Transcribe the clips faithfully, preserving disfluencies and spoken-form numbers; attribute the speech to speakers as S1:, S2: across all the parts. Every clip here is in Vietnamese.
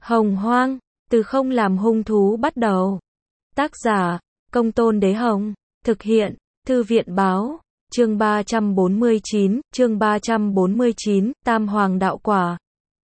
S1: Hồng Hoang, từ không làm hung thú bắt đầu. Tác giả, Công Tôn Đế Hồng. Thực hiện, Thư viện báo. Chương ba trăm bốn mươi chín, chương ba trăm bốn mươi chín, Tam Hoàng đạo quả.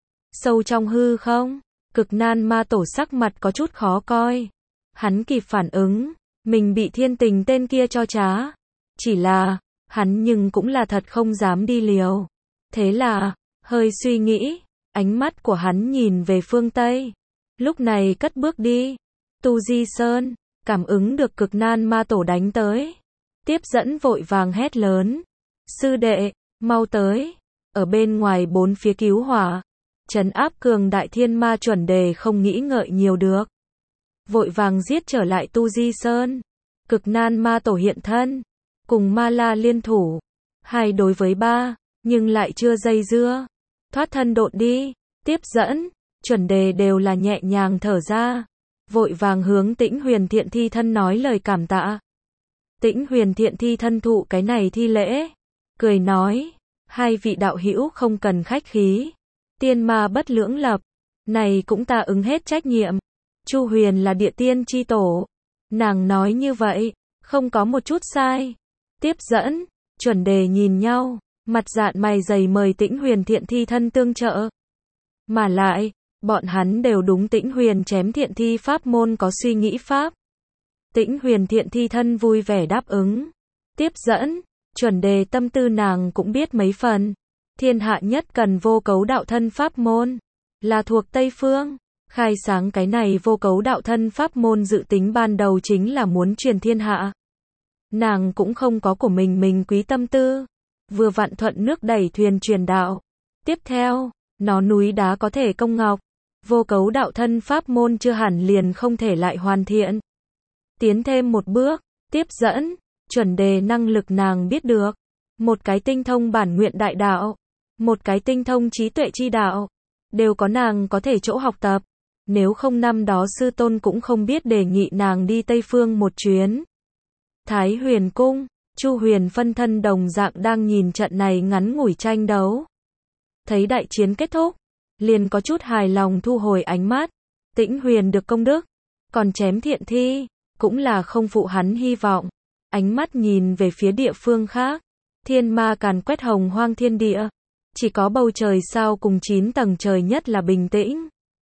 S1: Sâu trong hư không, Cực Nan Ma Tổ sắc mặt có chút khó coi. Hắn kịp phản ứng, mình bị Thiên Tình tên kia cho trá. Chỉ là, hắn nhưng cũng là thật không dám đi liều. Thế là, hơi suy nghĩ, ánh mắt của hắn nhìn về phương Tây. Lúc này cất bước đi. Tu Di Sơn, cảm ứng được Cực Nan Ma Tổ đánh tới. Tiếp dẫn vội vàng hét lớn. Sư đệ, mau tới. Ở bên ngoài bốn phía cứu hỏa. Trấn áp cường đại thiên ma chuẩn đề không nghĩ ngợi nhiều được. Vội vàng giết trở lại Tu Di Sơn. Cực Nan Ma Tổ hiện thân. Cùng Ma La liên thủ. Hai đối với ba, nhưng lại chưa dây dưa. Thoát thân độn đi. Tiếp dẫn, chuẩn đề đều là nhẹ nhàng thở ra. Vội vàng hướng Tĩnh Huyền Thiện Thi thân nói lời cảm tạ. Tĩnh Huyền Thiện Thi thân thụ cái này thi lễ. Cười nói, hai vị đạo hữu không cần khách khí. Tiên ma bất lưỡng lập. Này cũng ta ứng hết trách nhiệm. Chu Huyền là địa tiên chi tổ. Nàng nói như vậy, không có một chút sai. Tiếp dẫn, chuẩn đề nhìn nhau, mặt dạn mày dày mời Tĩnh Huyền Thiện Thi thân tương trợ. Mà lại, bọn hắn đều đúng Tĩnh Huyền chém thiện thi pháp môn có suy nghĩ pháp. Tĩnh Huyền Thiện Thi thân vui vẻ đáp ứng. Tiếp dẫn, chuẩn đề tâm tư nàng cũng biết mấy phần. Thiên hạ nhất cần vô cấu đạo thân pháp môn, là thuộc Tây Phương. Khai sáng cái này vô cấu đạo thân pháp môn dự tính ban đầu chính là muốn truyền thiên hạ. Nàng cũng không có của mình mình quý tâm tư. Vừa vặn thuận nước đẩy thuyền truyền đạo. Tiếp theo, nó núi đá có thể công ngọc. Vô cấu đạo thân pháp môn chưa hẳn liền không thể lại hoàn thiện. Tiến thêm một bước, tiếp dẫn, chuẩn đề năng lực nàng biết được. Một cái tinh thông bản nguyện đại đạo. Một cái tinh thông trí tuệ chi đạo. Đều có nàng có thể chỗ học tập. Nếu không năm đó sư tôn cũng không biết đề nghị nàng đi Tây Phương một chuyến. Thái Huyền Cung, Chu Huyền phân thân đồng dạng đang nhìn trận này ngắn ngủi tranh đấu. Thấy đại chiến kết thúc, liền có chút hài lòng thu hồi ánh mắt. Tĩnh Huyền được công đức, còn chém thiện thi, cũng là không phụ hắn hy vọng. Ánh mắt nhìn về phía địa phương khác, thiên ma càn quét hồng hoang thiên địa. Chỉ có bầu trời sao cùng chín tầng trời nhất là bình tĩnh.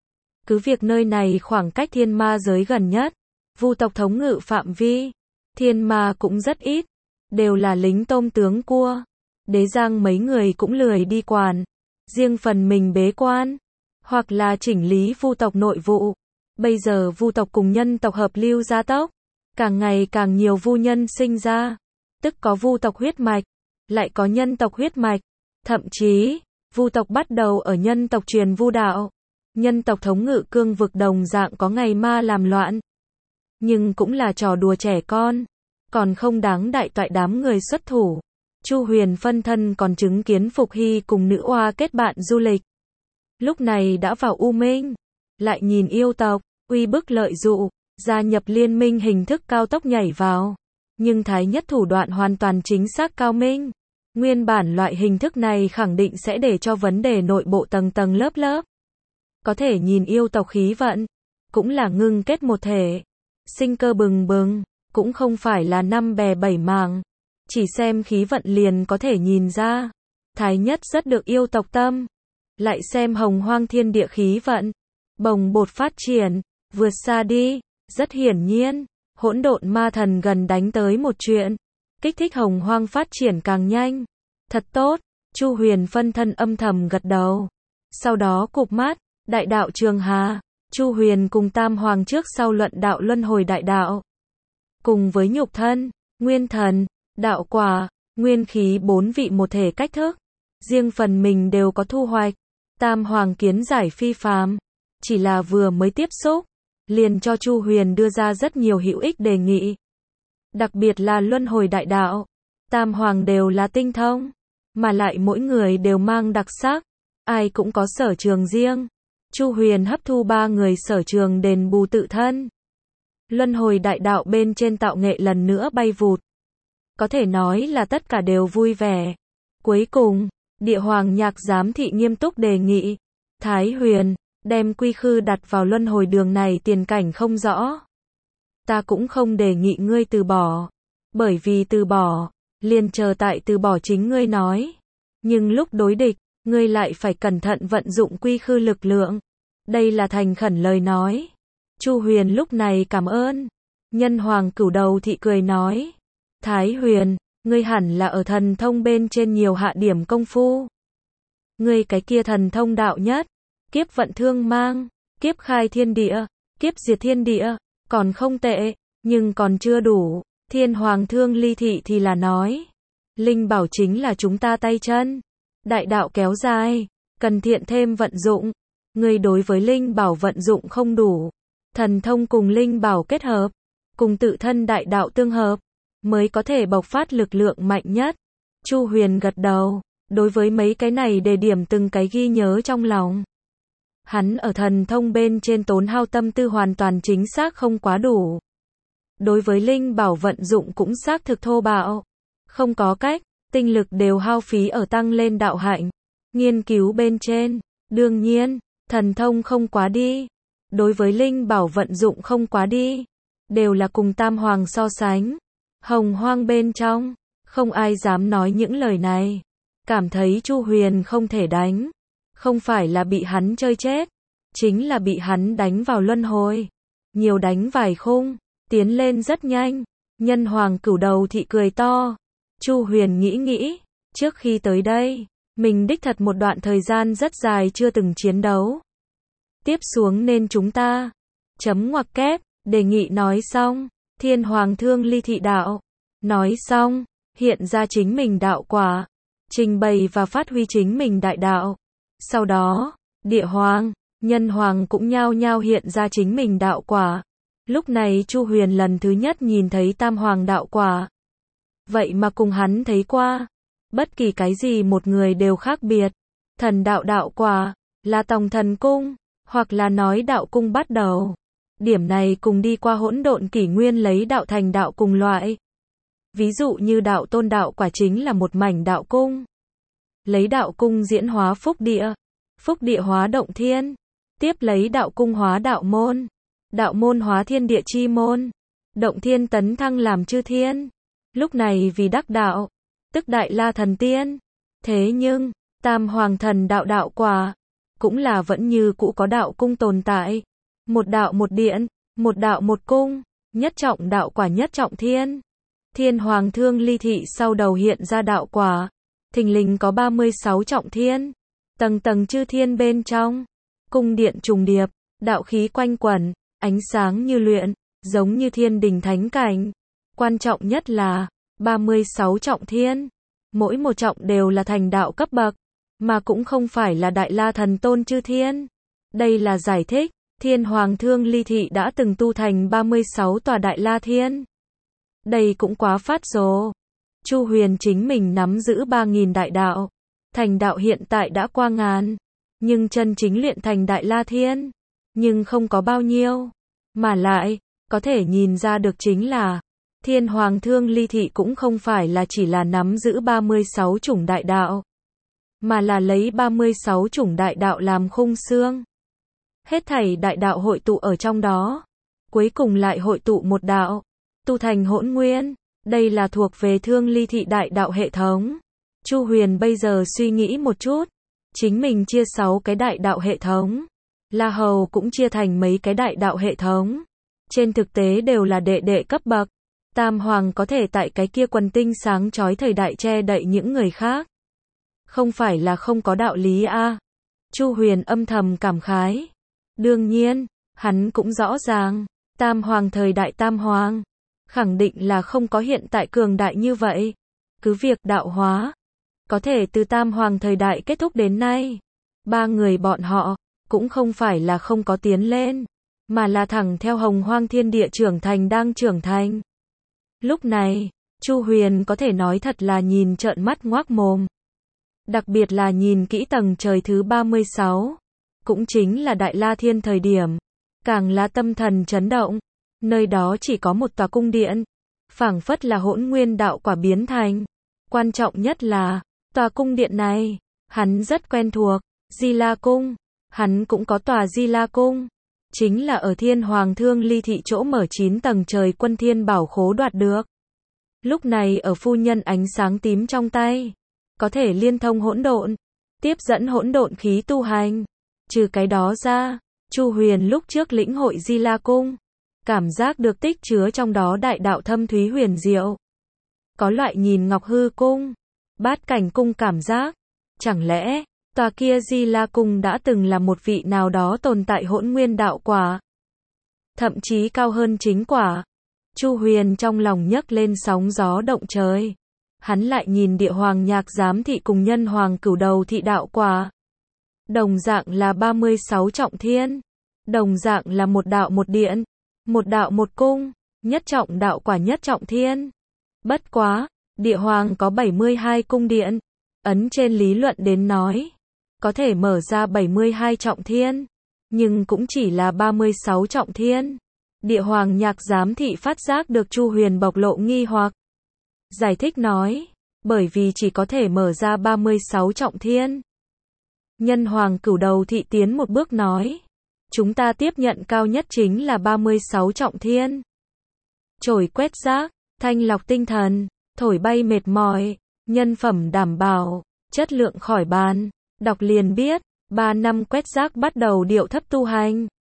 S1: Cứ việc nơi này khoảng cách thiên ma giới gần nhất, vu tộc thống ngự phạm vi, thiên ma cũng rất ít, đều là lính tôm tướng cua. Đế Giang mấy người cũng lười đi quản, riêng phần mình bế quan, hoặc là chỉnh lý vu tộc nội vụ. Bây giờ vu tộc cùng nhân tộc hợp lưu gia tốc, càng ngày càng nhiều vu nhân sinh ra, tức có vu tộc huyết mạch, lại có nhân tộc huyết mạch, thậm chí, vu tộc bắt đầu ở nhân tộc truyền vu đạo. Nhân tộc thống ngự cương vực đồng dạng có ngày ma làm loạn. Nhưng cũng là trò đùa trẻ con, còn không đáng đại toại đám người xuất thủ. Chu Huyền phân thân còn chứng kiến Phục Hy cùng nữ oa kết bạn du lịch. Lúc này đã vào U Minh, lại nhìn yêu tộc, uy bức lợi dụ, gia nhập liên minh hình thức cao tốc nhảy vào. Nhưng thái nhất thủ đoạn hoàn toàn chính xác cao minh. Nguyên bản loại hình thức này khẳng định sẽ để cho vấn đề nội bộ tầng tầng lớp lớp. Có thể nhìn yêu tộc khí vận, cũng là ngưng kết một thể, sinh cơ bừng bừng, cũng không phải là năm bè bảy mảng. Chỉ xem khí vận liền có thể nhìn ra, thái nhất rất được yêu tộc tâm. Lại xem hồng hoang thiên địa khí vận, bồng bột phát triển, vượt xa đi, rất hiển nhiên, hỗn độn ma thần gần đánh tới một chuyện, kích thích hồng hoang phát triển càng nhanh. Thật tốt, Chu Huyền phân thân âm thầm gật đầu. Sau đó cụp mắt, đại đạo Trường Hà, Chu Huyền cùng Tam Hoàng trước sau luận đạo luân hồi đại đạo. Cùng với nhục thân, nguyên thần, đạo quả, nguyên khí bốn vị một thể cách thức, riêng phần mình đều có thu hoạch. Tam Hoàng kiến giải phi phàm, chỉ là vừa mới tiếp xúc, liền cho Chu Huyền đưa ra rất nhiều hữu ích đề nghị. Đặc biệt là luân hồi đại đạo, Tam Hoàng đều là tinh thông, mà lại mỗi người đều mang đặc sắc, ai cũng có sở trường riêng. Chu Huyền hấp thu ba người sở trường đền bù tự thân. Luân hồi đại đạo bên trên tạo nghệ lần nữa bay vụt. Có thể nói là tất cả đều vui vẻ. Cuối cùng, Địa Hoàng Nhạc giám thị nghiêm túc đề nghị. Thái Huyền, đem quy khư đặt vào luân hồi đường này tiền cảnh không rõ. Ta cũng không đề nghị ngươi từ bỏ, bởi vì từ bỏ, liền chờ tại từ bỏ chính ngươi nói. Nhưng lúc đối địch, ngươi lại phải cẩn thận vận dụng quy khư lực lượng. Đây là thành khẩn lời nói. Chu Huyền lúc này cảm ơn. Nhân Hoàng Cửu Đầu Thị cười nói. Thái Huyền, ngươi hẳn là ở thần thông bên trên nhiều hạ điểm công phu. Ngươi cái kia thần thông đạo nhất, kiếp vận thương mang, kiếp khai thiên địa, kiếp diệt thiên địa, còn không tệ, nhưng còn chưa đủ. Thiên Hoàng Thương Ly Thị thì là nói. Linh bảo chính là chúng ta tay chân. Đại đạo kéo dài, cần thiện thêm vận dụng. Ngươi đối với linh bảo vận dụng không đủ. Thần thông cùng linh bảo kết hợp, cùng tự thân đại đạo tương hợp, mới có thể bộc phát lực lượng mạnh nhất. Chu Huyền gật đầu, đối với mấy cái này đề điểm từng cái ghi nhớ trong lòng. Hắn ở thần thông bên trên tốn hao tâm tư hoàn toàn chính xác không quá đủ. Đối với linh bảo vận dụng cũng xác thực thô bạo. Không có cách, tinh lực đều hao phí ở tăng lên đạo hạnh, nghiên cứu bên trên. Đương nhiên, thần thông không quá đi. Đối với linh bảo vận dụng không quá đi. Đều là cùng Tam Hoàng so sánh. Hồng Hoang bên trong, không ai dám nói những lời này. Cảm thấy Chu Huyền không thể đánh. Không phải là bị hắn chơi chết, chính là bị hắn đánh vào luân hồi. Nhiều đánh vài khung, tiến lên rất nhanh. Nhân Hoàng Cửu Đầu Thị cười to. Chu Huyền nghĩ nghĩ, trước khi tới đây, mình đích thật một đoạn thời gian rất dài chưa từng chiến đấu. Tiếp xuống nên chúng ta, chấm ngoặc kép, đề nghị nói xong, Thiên Hoàng Thương Ly Thị đạo. Nói xong, hiện ra chính mình đạo quả, trình bày và phát huy chính mình đại đạo. Sau đó, Địa Hoàng, Nhân Hoàng cũng nhao nhao hiện ra chính mình đạo quả. Lúc này Chu Huyền lần thứ nhất nhìn thấy Tam Hoàng đạo quả. Vậy mà cùng hắn thấy qua, bất kỳ cái gì một người đều khác biệt. Thần đạo đạo quả, là Tòng Thần Cung, hoặc là nói đạo cung bắt đầu. Điểm này cùng đi qua hỗn độn kỷ nguyên lấy đạo thành đạo cùng loại. Ví dụ như đạo tôn đạo quả chính là một mảnh đạo cung. Lấy đạo cung diễn hóa phúc địa, phúc địa hóa động thiên, tiếp lấy đạo cung hóa đạo môn, đạo môn hóa thiên địa chi môn, động thiên tấn thăng làm chư thiên. Lúc này vì đắc đạo, tức Đại La Thần Tiên. Thế nhưng, Tam Hoàng Thần đạo đạo quả, cũng là vẫn như cũ có đạo cung tồn tại. Một đạo một điện, một đạo một cung, nhất trọng đạo quả nhất trọng thiên. Thiên Hoàng Thương Ly Thị sau đầu hiện ra đạo quả, thình lình có ba mươi sáu trọng thiên, tầng tầng chư thiên bên trong, cung điện trùng điệp, đạo khí quanh quẩn, ánh sáng như luyện, giống như thiên đình thánh cảnh. Quan trọng nhất là, ba mươi sáu trọng thiên, mỗi một trọng đều là thành đạo cấp bậc, mà cũng không phải là Đại La Thần Tôn chư thiên. Đây là giải thích, Thiên Hoàng Thương Ly Thị đã từng tu thành ba mươi sáu tòa Đại La Thiên. Đây cũng quá phát rồ. Chu Huyền chính mình nắm giữ ba nghìn đại đạo. Thành đạo hiện tại đã qua ngàn. Nhưng chân chính luyện thành Đại La Thiên. Nhưng không có bao nhiêu. Mà lại, có thể nhìn ra được chính là, Thiên Hoàng Thương Ly Thị cũng không phải là chỉ là nắm giữ ba mươi sáu chủng đại đạo. Mà là lấy ba mươi sáu chủng đại đạo làm khung xương. Hết thảy đại đạo hội tụ ở trong đó. Cuối cùng lại hội tụ một đạo. Tu thành hỗn nguyên. Đây là thuộc về Thương Ly Thị đại đạo hệ thống. Chu Huyền bây giờ suy nghĩ một chút. Chính mình chia sáu cái đại đạo hệ thống. La Hầu cũng chia thành mấy cái đại đạo hệ thống. Trên thực tế đều là đệ đệ cấp bậc. Tam Hoàng có thể tại cái kia quần tinh sáng chói thời đại che đậy những người khác. Không phải là không có đạo lý a. À. Chu Huyền âm thầm cảm khái. Đương nhiên, hắn cũng rõ ràng, Tam Hoàng thời đại Tam Hoàng, khẳng định là không có hiện tại cường đại như vậy. Cứ việc đạo hóa, có thể từ Tam Hoàng thời đại kết thúc đến nay, ba người bọn họ, cũng không phải là không có tiến lên, mà là thẳng theo Hồng Hoang thiên địa trưởng thành đang trưởng thành. Lúc này, Chu Huyền có thể nói thật là nhìn trợn mắt ngoác mồm. Đặc biệt là nhìn kỹ tầng trời thứ ba mươi sáu, cũng chính là Đại La Thiên thời điểm, càng là tâm thần chấn động. Nơi đó chỉ có một tòa cung điện, phảng phất là hỗn nguyên đạo quả biến thành. Quan trọng nhất là, tòa cung điện này, hắn rất quen thuộc, Di La Cung. Hắn cũng có tòa Di La Cung, chính là ở Thiên Hoàng Thương Ly thị chỗ mở chín tầng trời Quân Thiên Bảo Khố đoạt được. Lúc này ở phu nhân ánh sáng tím trong tay, có thể liên thông hỗn độn, tiếp dẫn hỗn độn khí tu hành. Trừ cái đó ra, Chu Huyền lúc trước lĩnh hội Di La Cung, cảm giác được tích chứa trong đó đại đạo thâm thúy huyền diệu. Có loại nhìn Ngọc Hư Cung, Bát Cảnh Cung cảm giác. Chẳng lẽ, tòa kia Di La Cung đã từng là một vị nào đó tồn tại hỗn nguyên đạo quả, thậm chí cao hơn chính quả. Chu Huyền trong lòng nhấc lên sóng gió động trời. Hắn lại nhìn Địa Hoàng Nhạc Giám thị cùng Nhân Hoàng Cửu Đầu thị đạo quả. Đồng dạng là ba mươi sáu trọng thiên, đồng dạng là một đạo một điện, một đạo một cung, nhất trọng đạo quả nhất trọng thiên. Bất quá, Địa Hoàng có bảy mươi hai cung điện, ấn trên lý luận đến nói, có thể mở ra bảy mươi hai trọng thiên, nhưng cũng chỉ là ba mươi sáu trọng thiên. Địa Hoàng Nhạc Giám thị phát giác được Chu Huyền bộc lộ nghi hoặc. Giải thích nói, bởi vì chỉ có thể mở ra ba mươi sáu trọng thiên. Nhân Hoàng Cửu Đầu thị tiến một bước nói, chúng ta tiếp nhận cao nhất chính là ba mươi sáu trọng thiên. Trổi quét rác, thanh lọc tinh thần, thổi bay mệt mỏi, nhân phẩm đảm bảo, chất lượng khỏi bàn. Đọc liền biết, ba năm quét rác bắt đầu điệu thấp tu hành.